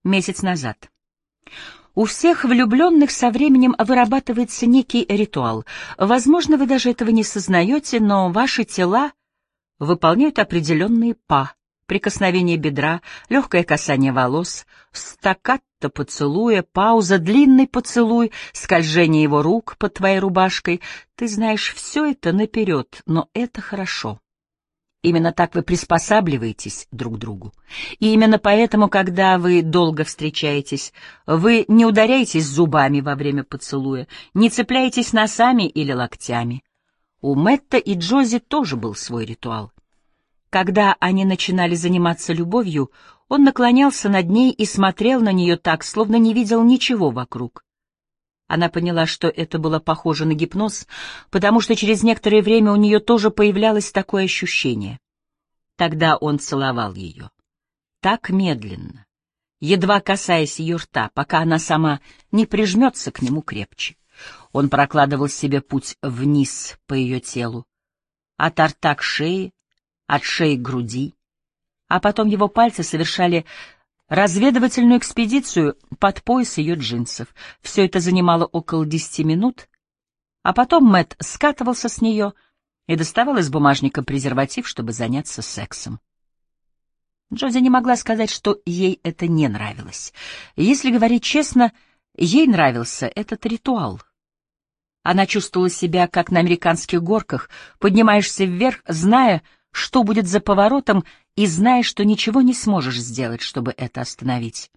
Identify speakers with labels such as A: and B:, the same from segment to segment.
A: Месяц назад. У всех влюбленных со временем вырабатывается некий ритуал. Возможно, вы даже этого не сознаете, но ваши тела выполняют определенные па. Прикосновение бедра, легкое касание волос, стаккато поцелуя, пауза, длинный поцелуй, скольжение его рук под твоей рубашкой. Ты знаешь все это наперед, но это хорошо. Именно так вы приспосабливаетесь друг к другу. И именно поэтому, когда вы долго встречаетесь, вы не ударяетесь зубами во время поцелуя, не цепляетесь носами или локтями. У Мэтта и Джози тоже был свой ритуал. Когда они начинали заниматься любовью, он наклонялся над ней и смотрел на нее так, словно не видел ничего вокруг. Она поняла, что это было похоже на гипноз, потому что через некоторое время у нее тоже появлялось такое ощущение. Тогда он целовал ее. Так медленно, едва касаясь ее рта, пока она сама не прижмется к нему крепче. Он прокладывал себе путь вниз по ее телу, от рта к шее, от шеи к груди, а потом его пальцы совершали разведывательную экспедицию под пояс ее джинсов. Все это занимало около 10 минут, а потом Мэтт скатывался с нее и доставал из бумажника презерватив, чтобы заняться сексом. Джози не могла сказать, что ей это не нравилось. Если говорить честно, ей нравился этот ритуал. Она чувствовала себя, как на американских горках, поднимаешься вверх, зная, что будет за поворотом, и зная, что ничего не сможешь сделать, чтобы это остановить.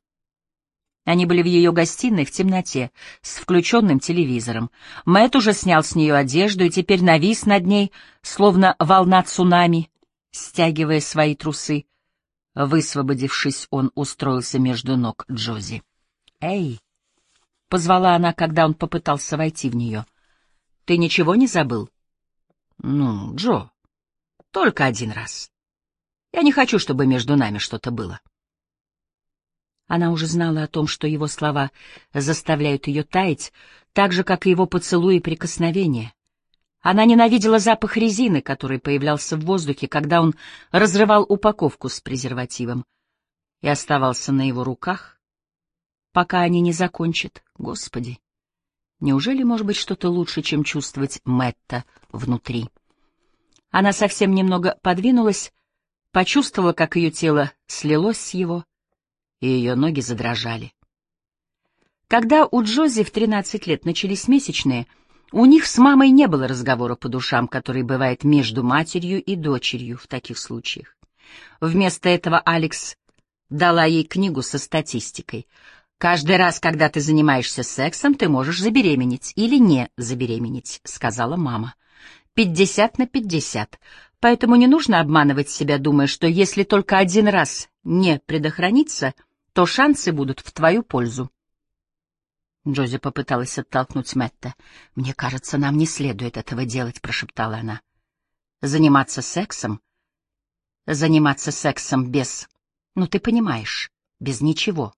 A: Они были в ее гостиной в темноте, с включенным телевизором. Мэтт уже снял с нее одежду и теперь навис над ней, словно волна цунами, стягивая свои трусы. Высвободившись, он устроился между ног Джози. «Эй!» — позвала она, когда он попытался войти в нее. «Ты ничего не забыл?» «Ну, Джо, только один раз. Я не хочу, чтобы между нами что-то было». Она уже знала о том, что его слова заставляют ее таять, так же, как и его поцелуи и прикосновения. Она ненавидела запах резины, который появлялся в воздухе, когда он разрывал упаковку с презервативом, и оставался на его руках, пока они не закончат. Господи, неужели может быть что-то лучше, чем чувствовать Мэтта внутри? Она совсем немного подвинулась, почувствовала, как ее тело слилось с его, и ее ноги задрожали. Когда у Джози в 13 лет начались месячные, у них с мамой не было разговора по душам, который бывает между матерью и дочерью в таких случаях. Вместо этого Алекс дала ей книгу со статистикой. «Каждый раз, когда ты занимаешься сексом, ты можешь забеременеть или не забеременеть», — сказала мама. 50/50. Поэтому не нужно обманывать себя, думая, что если только один раз не предохраниться, то шансы будут в твою пользу. Джози попыталась оттолкнуть Мэтта. «Мне кажется, нам не следует этого делать», — прошептала она. «Заниматься сексом? Заниматься сексом без... Ну, ты понимаешь, без ничего».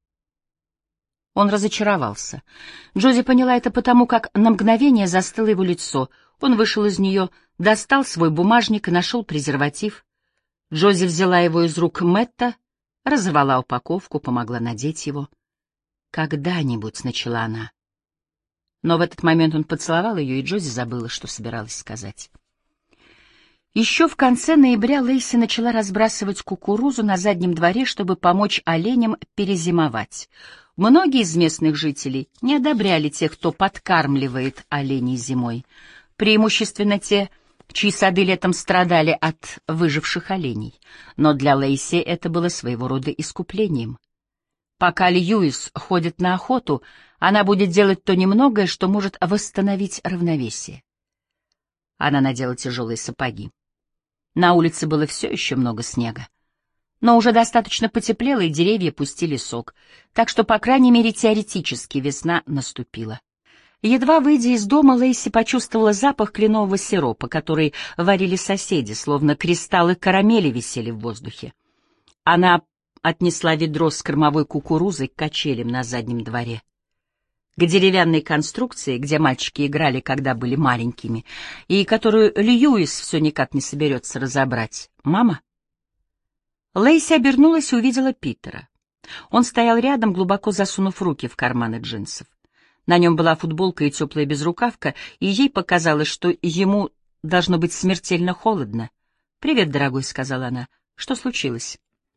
A: Он разочаровался. Джози поняла это потому, как на мгновение застыло его лицо. Он вышел из нее, достал свой бумажник и нашел презерватив. Джози взяла его из рук Мэтта, разорвала упаковку, помогла надеть его. «Когда-нибудь», — начала она. Но в этот момент он поцеловал ее, и Джози забыла, что собиралась сказать. Еще в конце ноября Лейси начала разбрасывать кукурузу на заднем дворе, чтобы помочь оленям перезимовать. Многие из местных жителей не одобряли тех, кто подкармливает оленей зимой, преимущественно те, чьи сады летом страдали от выживших оленей. Но для Лейси это было своего рода искуплением. Пока Льюис ходит на охоту, она будет делать то немногое, что может восстановить равновесие. Она надела тяжелые сапоги. На улице было все еще много снега. Но уже достаточно потеплело, и деревья пустили сок, так что, по крайней мере, теоретически весна наступила. Едва выйдя из дома, Лейси почувствовала запах кленового сиропа, который варили соседи, словно кристаллы карамели висели в воздухе. Она отнесла ведро с кормовой кукурузой к качелям на заднем дворе, к деревянной конструкции, где мальчики играли, когда были маленькими, и которую Льюис все никак не соберется разобрать. «Мама?» Лейси обернулась и увидела Питера. Он стоял рядом, глубоко засунув руки в карманы джинсов. На нем была футболка и теплая безрукавка, и ей показалось, что ему должно быть смертельно холодно. «Привет, дорогой», — сказала она. «Что случилось?»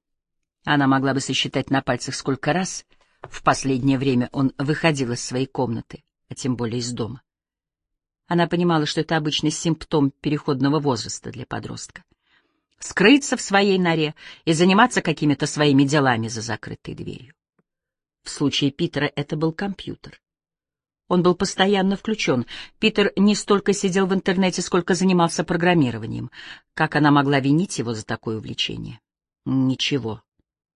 A: Она могла бы сосчитать на пальцах, сколько раз в последнее время он выходил из своей комнаты, а тем более из дома. Она понимала, что это обычный симптом переходного возраста для подростка. Скрыться в своей норе и заниматься какими-то своими делами за закрытой дверью. В случае Питера это был компьютер. Он был постоянно включен. Питер не столько сидел в интернете, сколько занимался программированием. Как она могла винить его за такое увлечение? Ничего.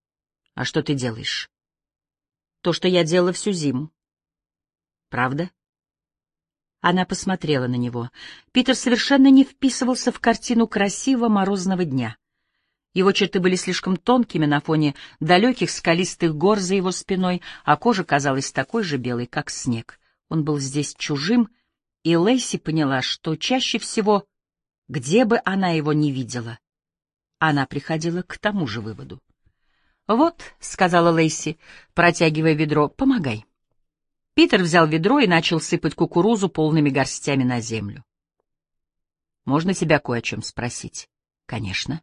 A: А что ты делаешь? То, что я делала всю зиму. Правда? Она посмотрела на него. Питер совершенно не вписывался в картину красивого морозного дня. Его черты были слишком тонкими на фоне далеких скалистых гор за его спиной, а кожа казалась такой же белой, как снег. Он был здесь чужим, и Лейси поняла, что чаще всего, где бы она его ни видела, она приходила к тому же выводу. «Вот», — сказала Лейси, протягивая ведро, — «помогай». Питер взял ведро и начал сыпать кукурузу полными горстями на землю. «Можно тебя кое о чем спросить?» «Конечно».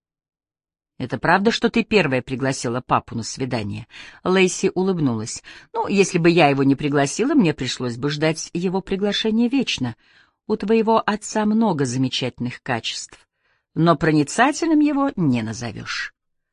A: «Это правда, что ты первая пригласила папу на свидание?» Лейси улыбнулась. «Ну, если бы я его не пригласила, мне пришлось бы ждать его приглашения вечно. У твоего отца много замечательных качеств, но проницательным его не назовешь».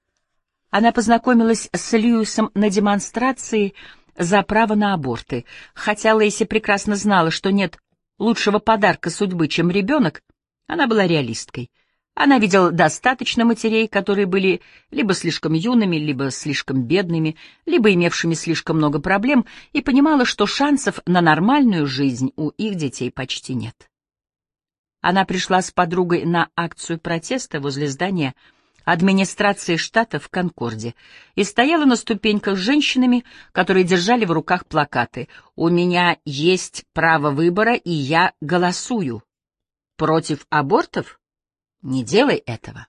A: Она познакомилась с Льюисом на демонстрации за право на аборты. Хотя Лейси прекрасно знала, что нет лучшего подарка судьбы, чем ребенок, она была реалисткой. Она видела достаточно матерей, которые были либо слишком юными, либо слишком бедными, либо имевшими слишком много проблем, и понимала, что шансов на нормальную жизнь у их детей почти нет. Она пришла с подругой на акцию протеста возле здания администрации штата в Конкорде и стояла на ступеньках с женщинами, которые держали в руках плакаты «У меня есть право выбора, и я голосую. Против абортов? Не делай этого».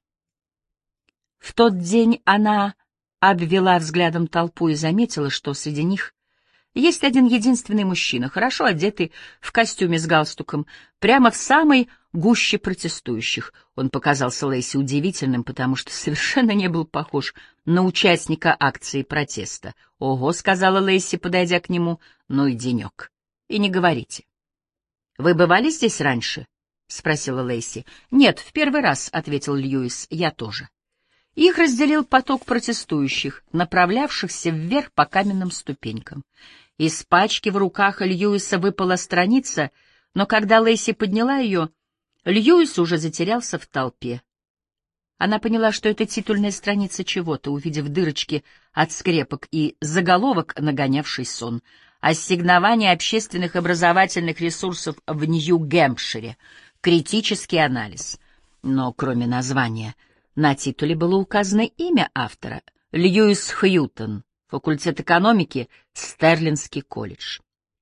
A: В тот день она обвела взглядом толпу и заметила, что среди них есть один единственный мужчина, хорошо одетый в костюме с галстуком, прямо в самой гуще протестующих. Он показался Лейси удивительным, потому что совершенно не был похож на участника акции протеста. «Ого», — сказала Лейси, подойдя к нему, — «ну и денек. И не говорите». «Вы бывали здесь раньше?» — спросила Лейси. «Нет, в первый раз», — ответил Льюис, — «я тоже». Их разделил поток протестующих, направлявшихся вверх по каменным ступенькам. Из пачки в руках Льюиса выпала страница, но когда Лейси подняла ее, Льюис уже затерялся в толпе. Она поняла, что это титульная страница чего-то, увидев дырочки от скрепок и заголовок, нагонявший сон. «Ассигнование общественных образовательных ресурсов в Нью-Гэмпшире. Критический анализ». Но кроме названия, на титуле было указано имя автора — Льюис Хьютон, факультет экономики, Стерлингский колледж.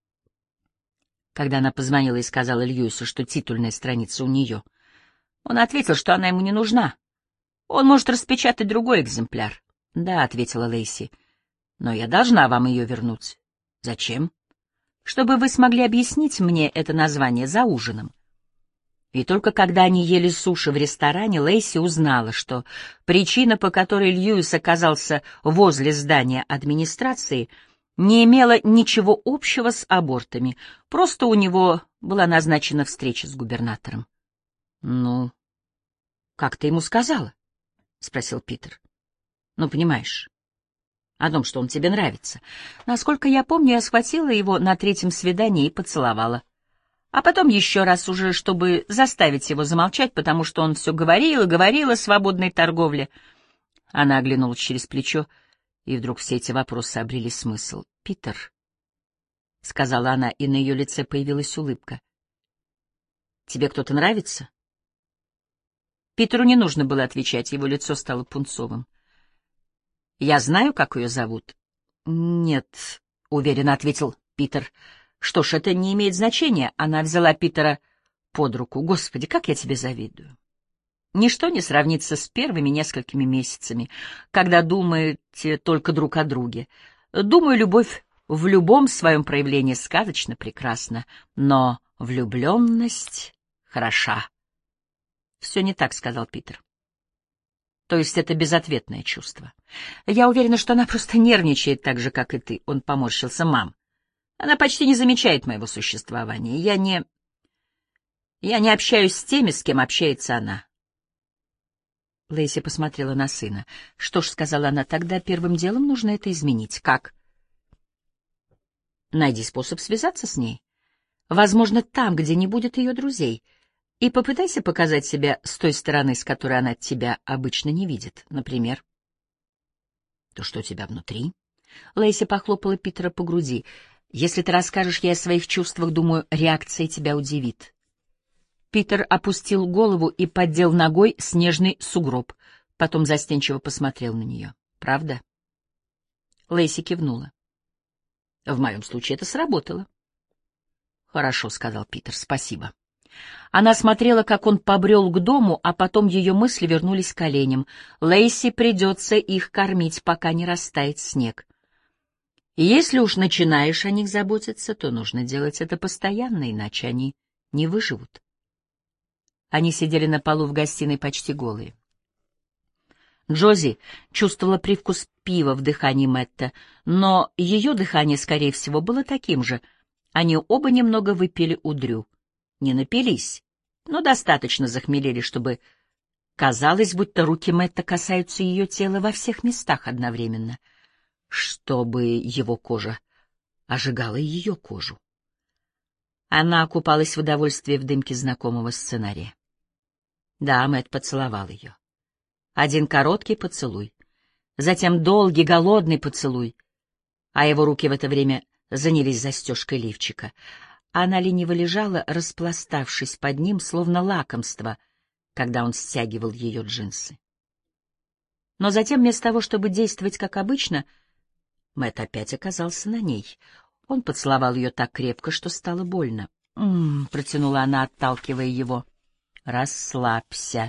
A: Когда она позвонила и сказала Льюису, что титульная страница у нее, он ответил, что она ему не нужна. Он может распечатать другой экземпляр. «Да», — ответила Лейси, — «но я должна вам ее вернуть». «Зачем?» «Чтобы вы смогли объяснить мне это название за ужином». И только когда они ели суши в ресторане, Лейси узнала, что причина, по которой Льюис оказался возле здания администрации, не имела ничего общего с абортами, просто у него была назначена встреча с губернатором. «Ну, как ты ему сказала?» — спросил Питер. «Ну, понимаешь, о том, что он тебе нравится. Насколько я помню, я схватила его на третьем свидании и поцеловала. А потом еще раз уже, чтобы заставить его замолчать, потому что он все говорил и говорил о свободной торговле». Она оглянулась через плечо, и вдруг все эти вопросы обрели смысл. «Питер», — сказала она, и на ее лице появилась улыбка, — «тебе кто-то нравится?» Питеру не нужно было отвечать, его лицо стало пунцовым. «Я знаю, как ее зовут?» «Нет», — уверенно ответил Питер. «Что ж, это не имеет значения». Она взяла Питера под руку. «Господи, как я тебе завидую». Ничто не сравнится с первыми несколькими месяцами, когда думаете только друг о друге. Думаю, любовь в любом своем проявлении сказочно прекрасна, но влюбленность хороша. «Все не так», — сказал Питер. «То есть это безответное чувство. Я уверена, что она просто нервничает так же, как и ты». Он поморщился. «Мам, она почти не замечает моего существования. Я не общаюсь с теми, с кем общается она». Лейси посмотрела на сына. «Что ж», — сказала она, — «тогда первым делом нужно это изменить». «Как?» «Найди способ связаться с ней. Возможно, там, где не будет ее друзей. И попытайся показать себя с той стороны, с которой она тебя обычно не видит. Например, то, что у тебя внутри». Лейси похлопала Питера по груди. «Если ты расскажешь ей о своих чувствах, думаю, реакция тебя удивит». Питер опустил голову и поддел ногой снежный сугроб, потом застенчиво посмотрел на нее. «Правда?» Лейси кивнула. «В моем случае это сработало». «Хорошо», — сказал Питер, — «спасибо». Она смотрела, как он побрел к дому, а потом ее мысли вернулись к оленям. Лейси придется их кормить, пока не растает снег. И если уж начинаешь о них заботиться, то нужно делать это постоянно, иначе они не выживут. Они сидели на полу в гостиной почти голые. Джози чувствовала привкус пива в дыхании Мэтта, но ее дыхание, скорее всего, было таким же. Они оба немного выпили у Дрю. Не напились, но достаточно захмелели, чтобы казалось, будто руки Мэтта касаются ее тела во всех местах одновременно, чтобы его кожа ожигала ее кожу. Она окупалась в удовольствии в дымке знакомого сценария. Да, Мэтт поцеловал ее. Один короткий поцелуй, затем долгий голодный поцелуй, а его руки в это время занялись застежкой лифчика. Она лениво лежала, распластавшись под ним, словно лакомство, когда он стягивал ее джинсы. Но затем, вместо того, чтобы действовать как обычно, Мэтт опять оказался на ней. Он поцеловал ее так крепко, что стало больно. Протянула она, отталкивая его. «Расслабься»,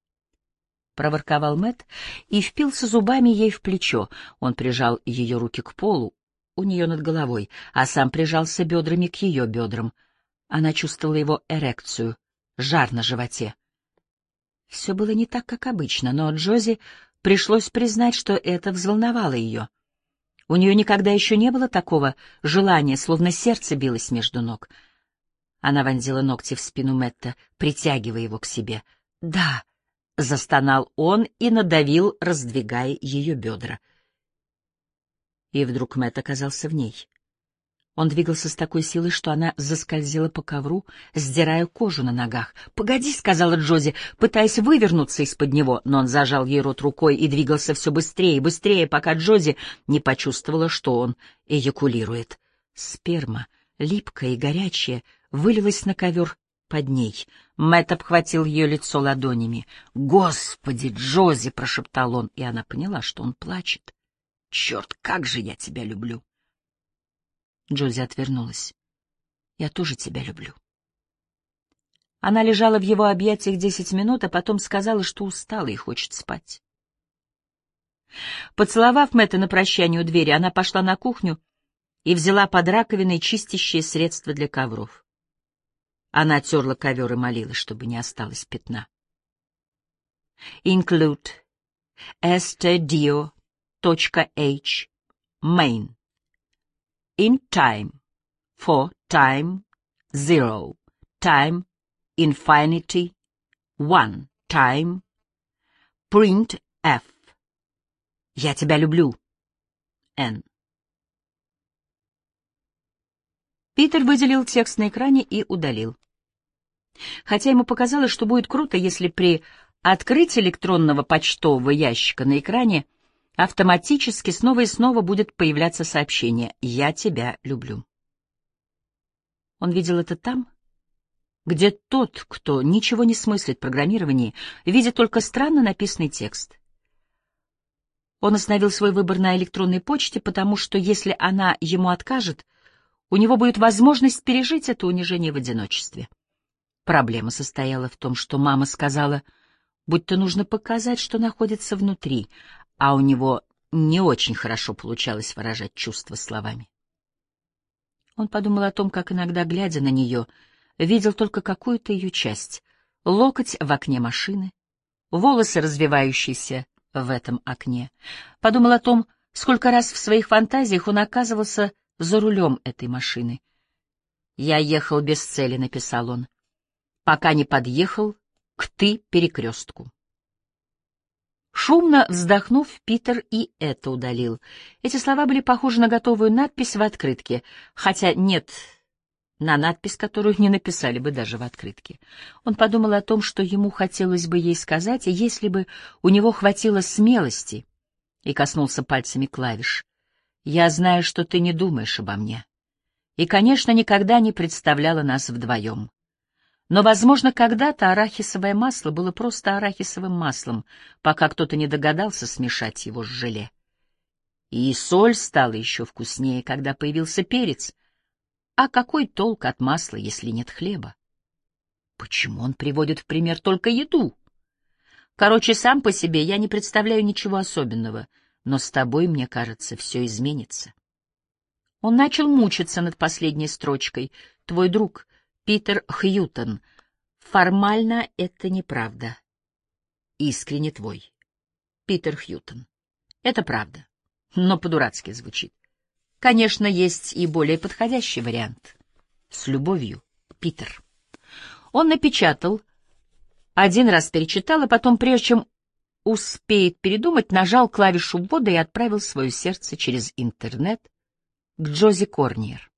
A: — проворковал Мэтт и впился зубами ей в плечо. Он прижал ее руки к полу у нее над головой, а сам прижался бедрами к ее бедрам. Она чувствовала его эрекцию, жар на животе. Все было не так, как обычно, но Джози пришлось признать, что это взволновало ее. У нее никогда еще не было такого желания, словно сердце билось между ног. Она вонзила ногти в спину Мэтта, притягивая его к себе. «Да», — застонал он и надавил, раздвигая ее бедра. И вдруг Мэтт оказался в ней. Он двигался с такой силой, что она заскользила по ковру, сдирая кожу на ногах. «Погоди», — сказала Джози, пытаясь вывернуться из-под него, но он зажал ей рот рукой и двигался все быстрее и быстрее, пока Джози не почувствовала, что он эякулирует. Сперма, липкая и горячая, вылилась на ковер под ней. Мэтт обхватил ее лицо ладонями. «Господи, Джози!» — прошептал он, и она поняла, что он плачет. «Черт, как же я тебя люблю!» Джози отвернулась. «Я тоже тебя люблю». Она лежала в его объятиях 10 минут, а потом сказала, что устала и хочет спать. Поцеловав Мэтта на прощание у двери, она пошла на кухню и взяла под раковиной чистящее средство для ковров. Она терла ковер и молилась, чтобы не осталось пятна. Include stdio.h main in time for time 0 time infinity 1 time print f. Я тебя люблю. N. Питер выделил текст на экране и удалил. Хотя ему показалось, что будет круто, если при открытии электронного почтового ящика на экране автоматически снова и снова будет появляться сообщение «Я тебя люблю». Он видел это там, где тот, кто ничего не смыслит в программировании, видит только странно написанный текст. Он остановил свой выбор на электронной почте, потому что если она ему откажет, у него будет возможность пережить это унижение в одиночестве. Проблема состояла в том, что мама сказала: будто нужно показать, что находится внутри, а у него не очень хорошо получалось выражать чувства словами. Он подумал о том, как иногда, глядя на нее, видел только какую-то ее часть — локоть в окне машины, волосы, развивающиеся в этом окне. Подумал о том, сколько раз в своих фантазиях он оказывался за рулем этой машины. «Я ехал без цели», — написал он, — «пока не подъехал к ты-перекрестку». Шумно вздохнув, Питер и это удалил. Эти слова были похожи на готовую надпись в открытке, хотя нет, на надпись, которую не написали бы даже в открытке. Он подумал о том, что ему хотелось бы ей сказать, если бы у него хватило смелости, и коснулся пальцами клавиш. «Я знаю, что ты не думаешь обо мне. И, конечно, никогда не представляла нас вдвоем. Но, возможно, когда-то арахисовое масло было просто арахисовым маслом, пока кто-то не догадался смешать его с желе. И соль стала еще вкуснее, когда появился перец. А какой толк от масла, если нет хлеба? Почему он приводит в пример только еду? Короче, сам по себе я не представляю ничего особенного, но с тобой, мне кажется, все изменится». Он начал мучиться над последней строчкой. «Твой друг Питер Хьютон. Формально это неправда. Искренне твой. Питер Хьютон». Это правда, но по-дурацки звучит. Конечно, есть и более подходящий вариант. С любовью, Питер. Он напечатал, один раз перечитал, а потом, прежде чем успеет передумать, нажал клавишу ввода и отправил свое сердце через интернет к Джози Корниер.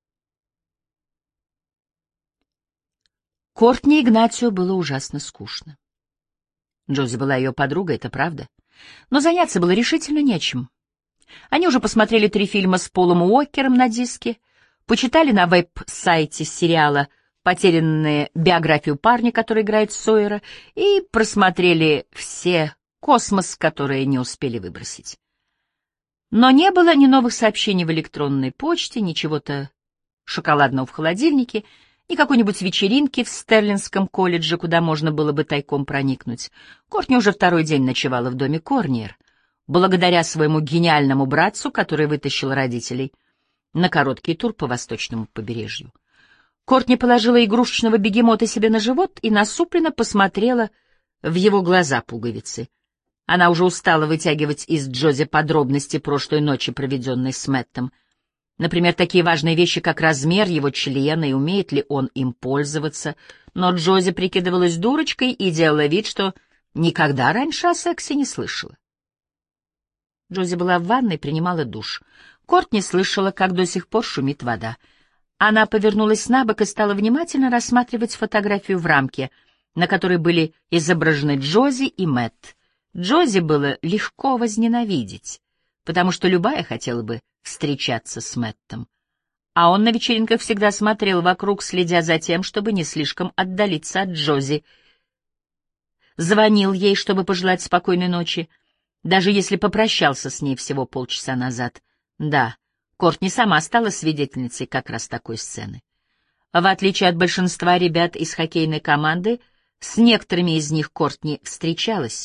A: Кортни Игнатио было ужасно скучно. Джози была ее подругой, это правда, но заняться было решительно нечем. Они уже посмотрели 3 фильма с Полом Уокером на диске, почитали на веб-сайте сериала «Потерянная биографию парня, который играет Сойера», и просмотрели все «Космос», которые не успели выбросить. Но не было ни новых сообщений в электронной почте, ни чего-то шоколадного в холодильнике, ни какой-нибудь вечеринки в Стерлингском колледже, куда можно было бы тайком проникнуть. Кортни уже 2-й день ночевала в доме Корниер, благодаря своему гениальному братцу, который вытащил родителей на короткий тур по восточному побережью. Кортни положила игрушечного бегемота себе на живот и насупленно посмотрела в его глаза пуговицы. Она уже устала вытягивать из Джози подробности прошлой ночи, проведенной с Мэттом. Например, такие важные вещи, как размер его члена и умеет ли он им пользоваться. Но Джози прикидывалась дурочкой и делала вид, что никогда раньше о сексе не слышала. Джози была в ванной, принимала душ. Кортни слышала, как до сих пор шумит вода. Она повернулась набок и стала внимательно рассматривать фотографию в рамке, на которой были изображены Джози и Мэтт. Джози было легко возненавидеть, потому что любая хотела бы встречаться с Мэттом. А он на вечеринках всегда смотрел вокруг, следя за тем, чтобы не слишком отдалиться от Джози. Звонил ей, чтобы пожелать спокойной ночи, даже если попрощался с ней всего полчаса назад. Да, Кортни сама стала свидетельницей как раз такой сцены. В отличие от большинства ребят из хоккейной команды, с некоторыми из них Кортни встречалась.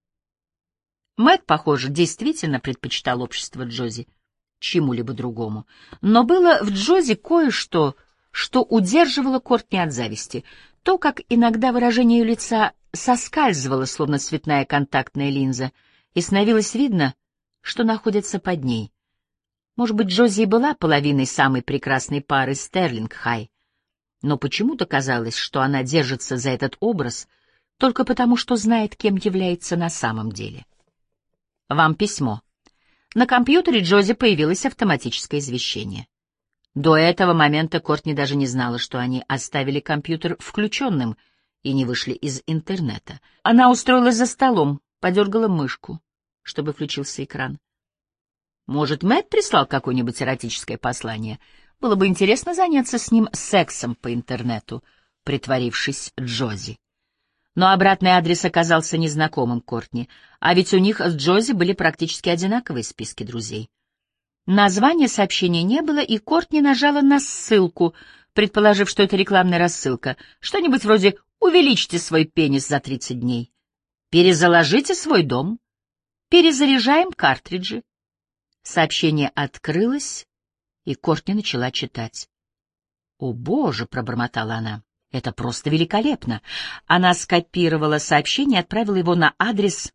A: Мэтт, похоже, действительно предпочитал общество Джози чему-либо другому. Но было в Джози кое-что, что удерживало Кортни от зависти. То, как иногда выражение ее лица соскальзывало, словно цветная контактная линза, и становилось видно, что находится под ней. Может быть, Джози и была половиной самой прекрасной пары Стерлинг-Хай, но почему-то казалось, что она держится за этот образ только потому, что знает, кем является на самом деле. Вам письмо. На компьютере Джози появилось автоматическое извещение. До этого момента Кортни даже не знала, что они оставили компьютер включенным и не вышли из интернета. Она устроилась за столом, подергала мышку, чтобы включился экран. Может, Мэтт прислал какое-нибудь эротическое послание? Было бы интересно заняться с ним сексом по интернету, притворившись Джози. Но обратный адрес оказался незнакомым Кортни, а ведь у них с Джози были практически одинаковые списки друзей. Названия сообщения не было, и Кортни нажала на ссылку, предположив, что это рекламная рассылка, что-нибудь вроде «Увеличьте свой пенис за 30 дней». Перезаложите свой дом. Перезаряжаем картриджи. Сообщение открылось, и Кортни начала читать. «О, Боже!» — пробормотала она. «Это просто великолепно!» Она скопировала сообщение и отправила его на адрес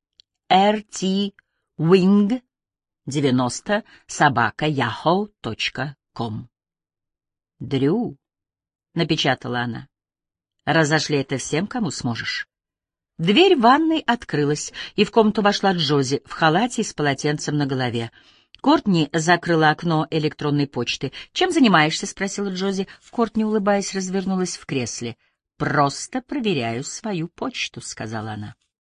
A: rtwing90@yahoo.com. «Дрю», — напечатала она, — «разошли это всем, кому сможешь». Дверь ванной открылась, и в комнату вошла Джози в халате и с полотенцем на голове. Кортни закрыла окно электронной почты. «Чем занимаешься?» — спросила Джози. Кортни, улыбаясь, развернулась в кресле. «Просто проверяю свою почту», — сказала она.